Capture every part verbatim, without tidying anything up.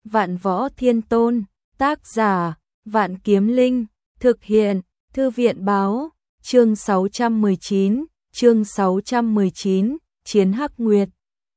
Vạn Võ Thiên Tôn, tác giả, Vạn Kiếm Linh, thực hiện, Thư viện báo, chương sáu trăm mười chín, chương sáu trăm mười chín, Chiến Hắc Nguyệt.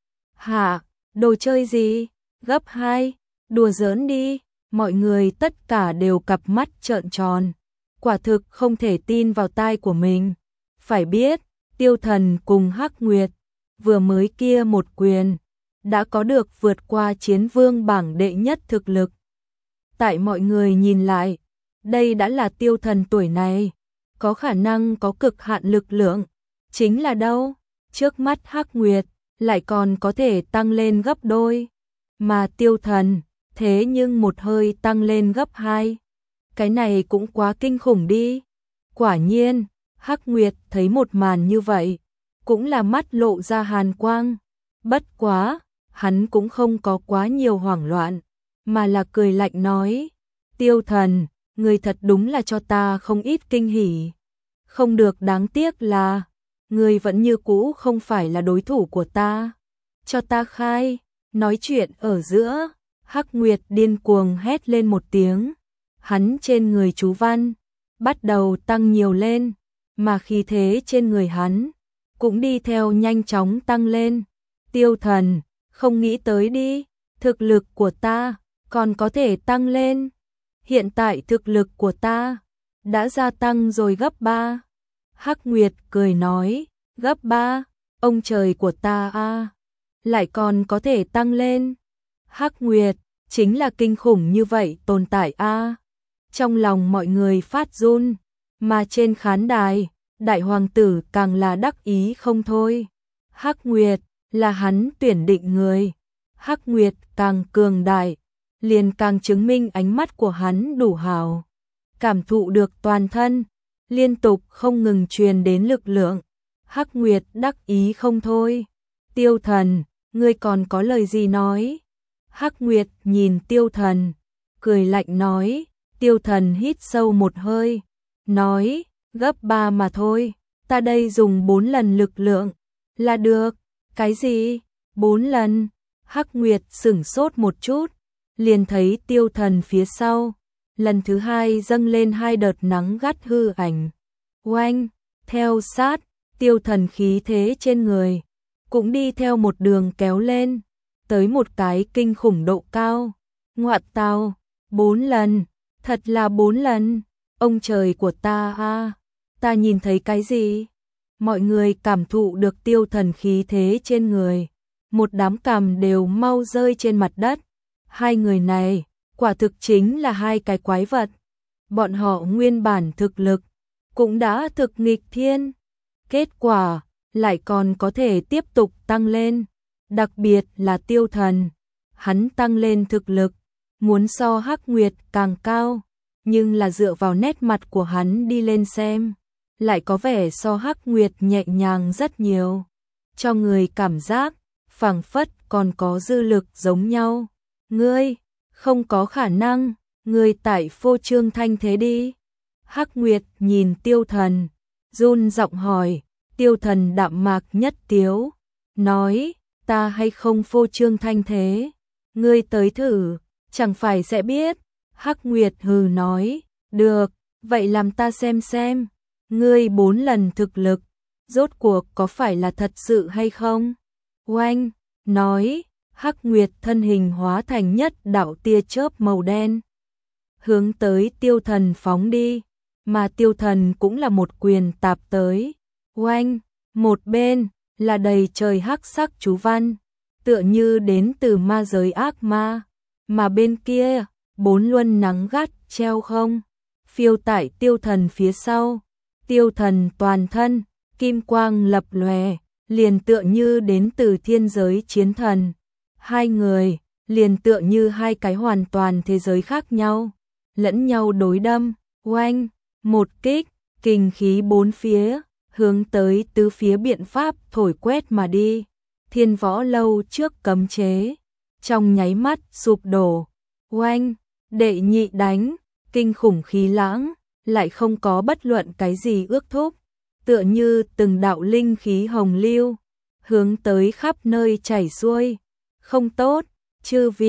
Hả, đồ chơi gì? Gấp hai, đùa giỡn đi, mọi người tất cả đều cặp mắt trợn tròn. Quả thực không thể tin vào tai của mình. Phải biết, Tiêu Thần cùng Hắc Nguyệt, vừa mới kia một quyền, đã có được vượt qua chiến vương bảng đệ nhất thực lực. Tại mọi người nhìn lại, đây đã là Tiêu Thần tuổi này, có khả năng có cực hạn lực lượng. Chính là đâu? Trước mắt Hắc Nguyệt, lại còn có thể tăng lên gấp đôi. Mà Tiêu Thần, thế nhưng một hơi tăng lên gấp hai. Cái này cũng quá kinh khủng đi. Quả nhiên, Hắc Nguyệt thấy một màn như vậy, cũng là mắt lộ ra hàn quang. Bất quá, hắn cũng không có quá nhiều hoảng loạn, mà là cười lạnh nói, Tiêu Thần, người thật đúng là cho ta không ít kinh hỉ. Không được, đáng tiếc là, người vẫn như cũ không phải là đối thủ của ta. Cho ta khai. Nói chuyện ở giữa, Hắc Nguyệt điên cuồng hét lên một tiếng. Hắn trên người chú văn bắt đầu tăng nhiều lên, mà khí thế trên người hắn cũng đi theo nhanh chóng tăng lên. Tiêu Thần, không nghĩ tới đi, thực lực của ta còn có thể tăng lên. Hiện tại thực lực của ta đã gia tăng rồi gấp ba. Hắc Nguyệt cười nói, gấp ba, ông trời của ta a, lại còn có thể tăng lên. Hắc Nguyệt chính là kinh khủng như vậy tồn tại a. Trong lòng mọi người phát run, mà trên khán đài, đại hoàng tử càng là đắc ý không thôi. Hắc Nguyệt là hắn tuyển định người. Hắc Nguyệt càng cường đại, liền càng chứng minh ánh mắt của hắn đủ hào. Cảm thụ được toàn thân, liên tục không ngừng truyền đến lực lượng. Hắc Nguyệt đắc ý không thôi. Tiêu Thần, ngươi còn có lời gì nói? Hắc Nguyệt nhìn Tiêu Thần, cười lạnh nói. Tiêu Thần hít sâu một hơi, nói, gấp ba mà thôi, ta đây dùng bốn lần lực lượng, là được. Cái gì? Bốn lần? Hắc Nguyệt sửng sốt một chút, liền thấy Tiêu Thần phía sau, lần thứ hai dâng lên hai đợt nắng gắt hư ảnh. Oanh, theo sát, Tiêu Thần khí thế trên người, cũng đi theo một đường kéo lên, tới một cái kinh khủng độ cao. Ngoại tào, bốn lần, thật là bốn lần, ông trời của ta a, ta nhìn thấy cái gì? Mọi người cảm thụ được Tiêu Thần khí thế trên người, một đám cằm đều mau rơi trên mặt đất. Hai người này, quả thực chính là hai cái quái vật. Bọn họ nguyên bản thực lực cũng đã thực nghịch thiên, kết quả lại còn có thể tiếp tục tăng lên. Đặc biệt là Tiêu Thần, hắn tăng lên thực lực muốn so Hắc Nguyệt càng cao, nhưng là dựa vào nét mặt của hắn đi lên xem, lại có vẻ so Hắc Nguyệt nhẹ nhàng rất nhiều, cho người cảm giác phảng phất còn có dư lực giống nhau. Ngươi, không có khả năng, ngươi tại phô trương thanh thế đi. Hắc Nguyệt nhìn Tiêu Thần, run giọng hỏi. Tiêu Thần đạm mạc nhất tiếu, nói, ta hay không phô trương thanh thế, ngươi tới thử, chẳng phải sẽ biết. Hắc Nguyệt hừ nói, được, vậy làm ta xem xem, ngươi bốn lần thực lực, rốt cuộc có phải là thật sự hay không? Oanh, nói, Hắc Nguyệt thân hình hóa thành nhất đạo tia chớp màu đen, hướng tới Tiêu Thần phóng đi, mà Tiêu Thần cũng là một quyền tạp tới. Oanh, một bên là đầy trời hắc sắc chú văn, tựa như đến từ ma giới ác ma, mà bên kia, bốn luân nắng gắt treo không, phiêu tại Tiêu Thần phía sau. Tiêu Thần toàn thân, kim quang lập lòe, liền tựa như đến từ thiên giới chiến thần. Hai người, liền tựa như hai cái hoàn toàn thế giới khác nhau, lẫn nhau đối đâm. Oanh, một kích, kình khí bốn phía, hướng tới tứ phía biện pháp thổi quét mà đi. Thiên Võ Lâu trước cấm chế, trong nháy mắt sụp đổ. Oanh, đệ nhị đánh, kinh khủng khí lãng, lại không có bất luận cái gì ước thúc, tựa như từng đạo linh khí hồng lưu, hướng tới khắp nơi chảy xuôi. Không tốt, chư vị,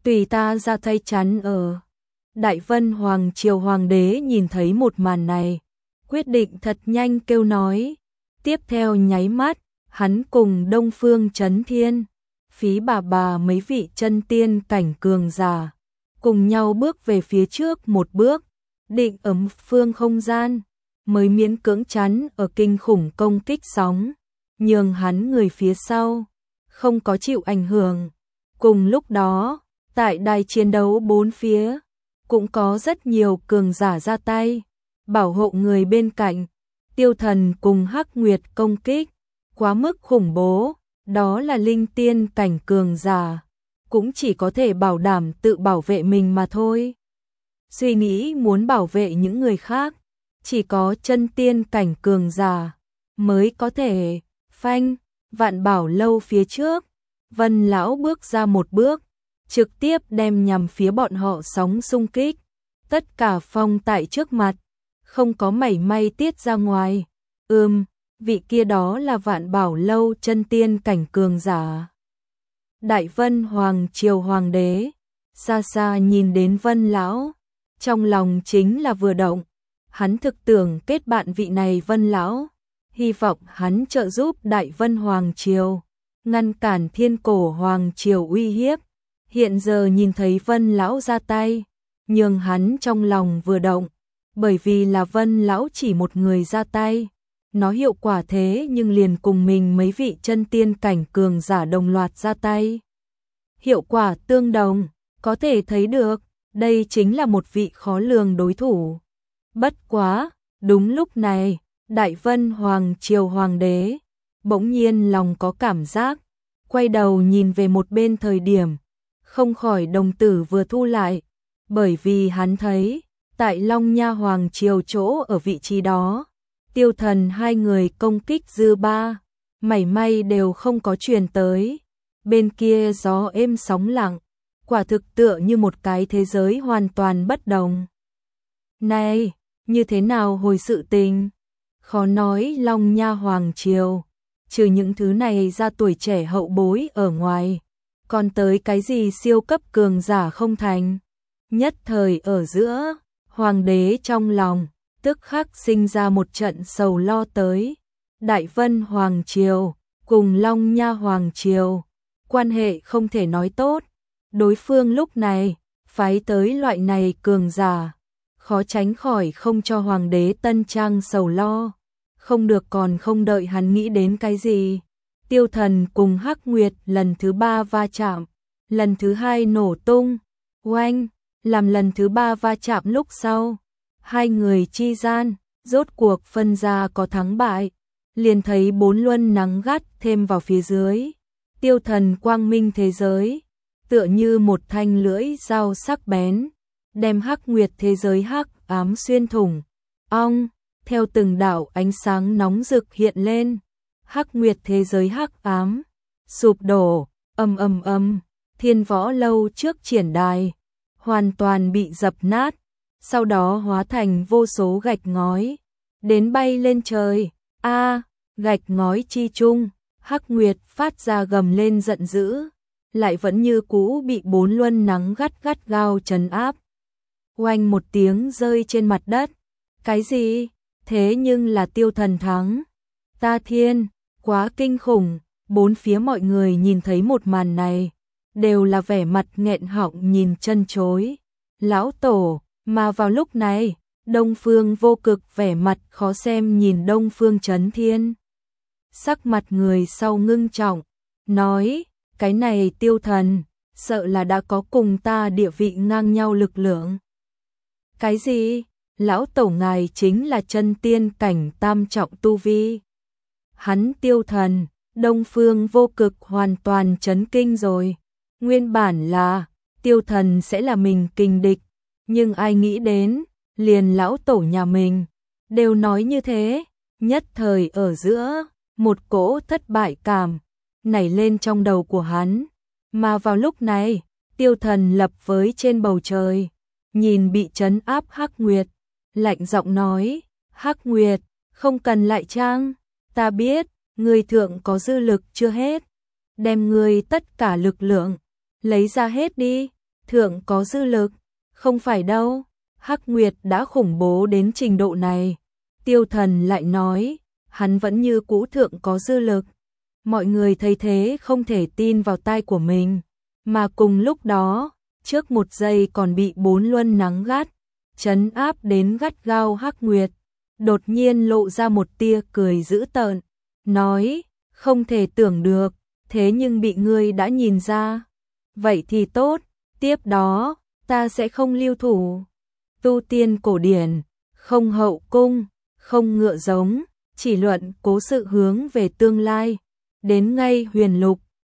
tùy ta ra tay chắn ở. Đại Vân Hoàng Triều Hoàng đế nhìn thấy một màn này, quyết định thật nhanh kêu nói. Tiếp theo nháy mắt, hắn cùng Đông Phương Chấn Thiên, Phí Bà Bà mấy vị chân tiên cảnh cường giả, cùng nhau bước về phía trước một bước, định ấm phương không gian, mới miễn cưỡng chắn ở kinh khủng công kích sóng, nhường hắn người phía sau, không có chịu ảnh hưởng. Cùng lúc đó, tại đài chiến đấu bốn phía, cũng có rất nhiều cường giả ra tay, bảo hộ người bên cạnh. Tiêu Thần cùng Hắc Nguyệt công kích, quá mức khủng bố, đó là linh tiên cảnh cường giả, cũng chỉ có thể bảo đảm tự bảo vệ mình mà thôi. Suy nghĩ muốn bảo vệ những người khác, chỉ có chân tiên cảnh cường giả mới có thể. Phanh, Vạn Bảo Lâu phía trước, Vân lão bước ra một bước, trực tiếp đem nhằm phía bọn họ sóng xung kích, tất cả phong tại trước mặt, không có mảy may tiết ra ngoài. Ừm, vị kia đó là Vạn Bảo Lâu chân tiên cảnh cường giả. Đại Vân Hoàng Triều Hoàng đế, xa xa nhìn đến Vân lão, trong lòng chính là vừa động, hắn thực tưởng kết bạn vị này Vân lão, hy vọng hắn trợ giúp Đại Vân Hoàng Triều, ngăn cản Thiên Cổ Hoàng Triều uy hiếp. Hiện giờ nhìn thấy Vân lão ra tay, nhưng hắn trong lòng vừa động, bởi vì là Vân lão chỉ một người ra tay, nó hiệu quả thế nhưng liền cùng mình mấy vị chân tiên cảnh cường giả đồng loạt ra tay. Hiệu quả tương đồng, có thể thấy được, đây chính là một vị khó lường đối thủ. Bất quá, đúng lúc này, Đại Vân Hoàng Triều Hoàng đế, bỗng nhiên lòng có cảm giác, quay đầu nhìn về một bên thời điểm, không khỏi đồng tử vừa thu lại, bởi vì hắn thấy, tại Long Nha Hoàng Triều chỗ ở vị trí đó, Tiêu Thần hai người công kích dư ba, mảy may đều không có truyền tới. Bên kia gió êm sóng lặng, quả thực tựa như một cái thế giới hoàn toàn bất đồng. Này, như thế nào hồi sự tình? Khó nói Long Nha Hoàng Triều, trừ những thứ này ra tuổi trẻ hậu bối ở ngoài, còn tới cái gì siêu cấp cường giả không thành. Nhất thời ở giữa, Hoàng đế trong lòng, tức khắc sinh ra một trận sầu lo tới. Đại Vân Hoàng Triều, cùng Long Nha Hoàng Triều, quan hệ không thể nói tốt. Đối phương lúc này, phái tới loại này cường giả, khó tránh khỏi không cho Hoàng đế Tân Trang sầu lo. Không được còn không đợi hắn nghĩ đến cái gì. Tiêu Thần cùng Hắc Nguyệt lần thứ ba va chạm, lần thứ hai nổ tung, oanh, làm lần thứ ba va chạm lúc sau. Hai người chi gian, rốt cuộc phân ra có thắng bại, liền thấy bốn luân nắng gắt thêm vào phía dưới. Tiêu Thần quang minh thế giới, tựa như một thanh lưỡi dao sắc bén, đem Hắc Nguyệt thế giới hắc ám xuyên thủng. Ong, theo từng đạo ánh sáng nóng rực hiện lên, Hắc Nguyệt thế giới hắc ám sụp đổ, ầm ầm ầm, Thiên Võ Lâu trước triển đài hoàn toàn bị dập nát, sau đó hóa thành vô số gạch ngói, đến bay lên trời. A, gạch ngói chi chung, Hắc Nguyệt phát ra gầm lên giận dữ, lại vẫn như cũ bị bốn luân nắng gắt gắt gao trấn áp. Oanh một tiếng rơi trên mặt đất. Cái gì? Thế nhưng là Tiêu Thần thắng. Ta thiên, quá kinh khủng. Bốn phía mọi người nhìn thấy một màn này, đều là vẻ mặt nghẹn họng nhìn chân chối. Lão tổ, mà vào lúc này, Đông Phương Vô Cực vẻ mặt khó xem nhìn Đông Phương Chấn Thiên. Sắc mặt người sau ngưng trọng, nói, cái này Tiêu Thần, sợ là đã có cùng ta địa vị ngang nhau lực lượng. Cái gì? Lão tổ ngài chính là chân tiên cảnh tam trọng tu vi. Hắn Tiêu Thần, Đông Phương Vô Cực hoàn toàn chấn kinh rồi. Nguyên bản là, Tiêu Thần sẽ là mình kình địch, nhưng ai nghĩ đến, liền lão tổ nhà mình, đều nói như thế. Nhất thời ở giữa, một cỗ thất bại cảm nảy lên trong đầu của hắn. Mà vào lúc này, Tiêu Thần lập với trên bầu trời, nhìn bị trấn áp Hắc Nguyệt, lạnh giọng nói, Hắc Nguyệt, không cần lại trang, ta biết, người thượng có dư lực chưa hết, đem người tất cả lực lượng, lấy ra hết đi, thượng có dư lực, không phải đâu, Hắc Nguyệt đã khủng bố đến trình độ này. Tiêu Thần lại nói, hắn vẫn như cũ thượng có dư lực. Mọi người thấy thế không thể tin vào tai của mình, mà cùng lúc đó, trước một giây còn bị bốn luân nắng gắt, trấn áp đến gắt gao Hắc Nguyệt, đột nhiên lộ ra một tia cười dữ tợn, nói, không thể tưởng được, thế nhưng bị ngươi đã nhìn ra. Vậy thì tốt, tiếp đó, ta sẽ không lưu thủ. Tu tiên cổ điển, không hậu cung, không ngựa giống, chỉ luận cố sự hướng về tương lai. Đến ngay huyền lục,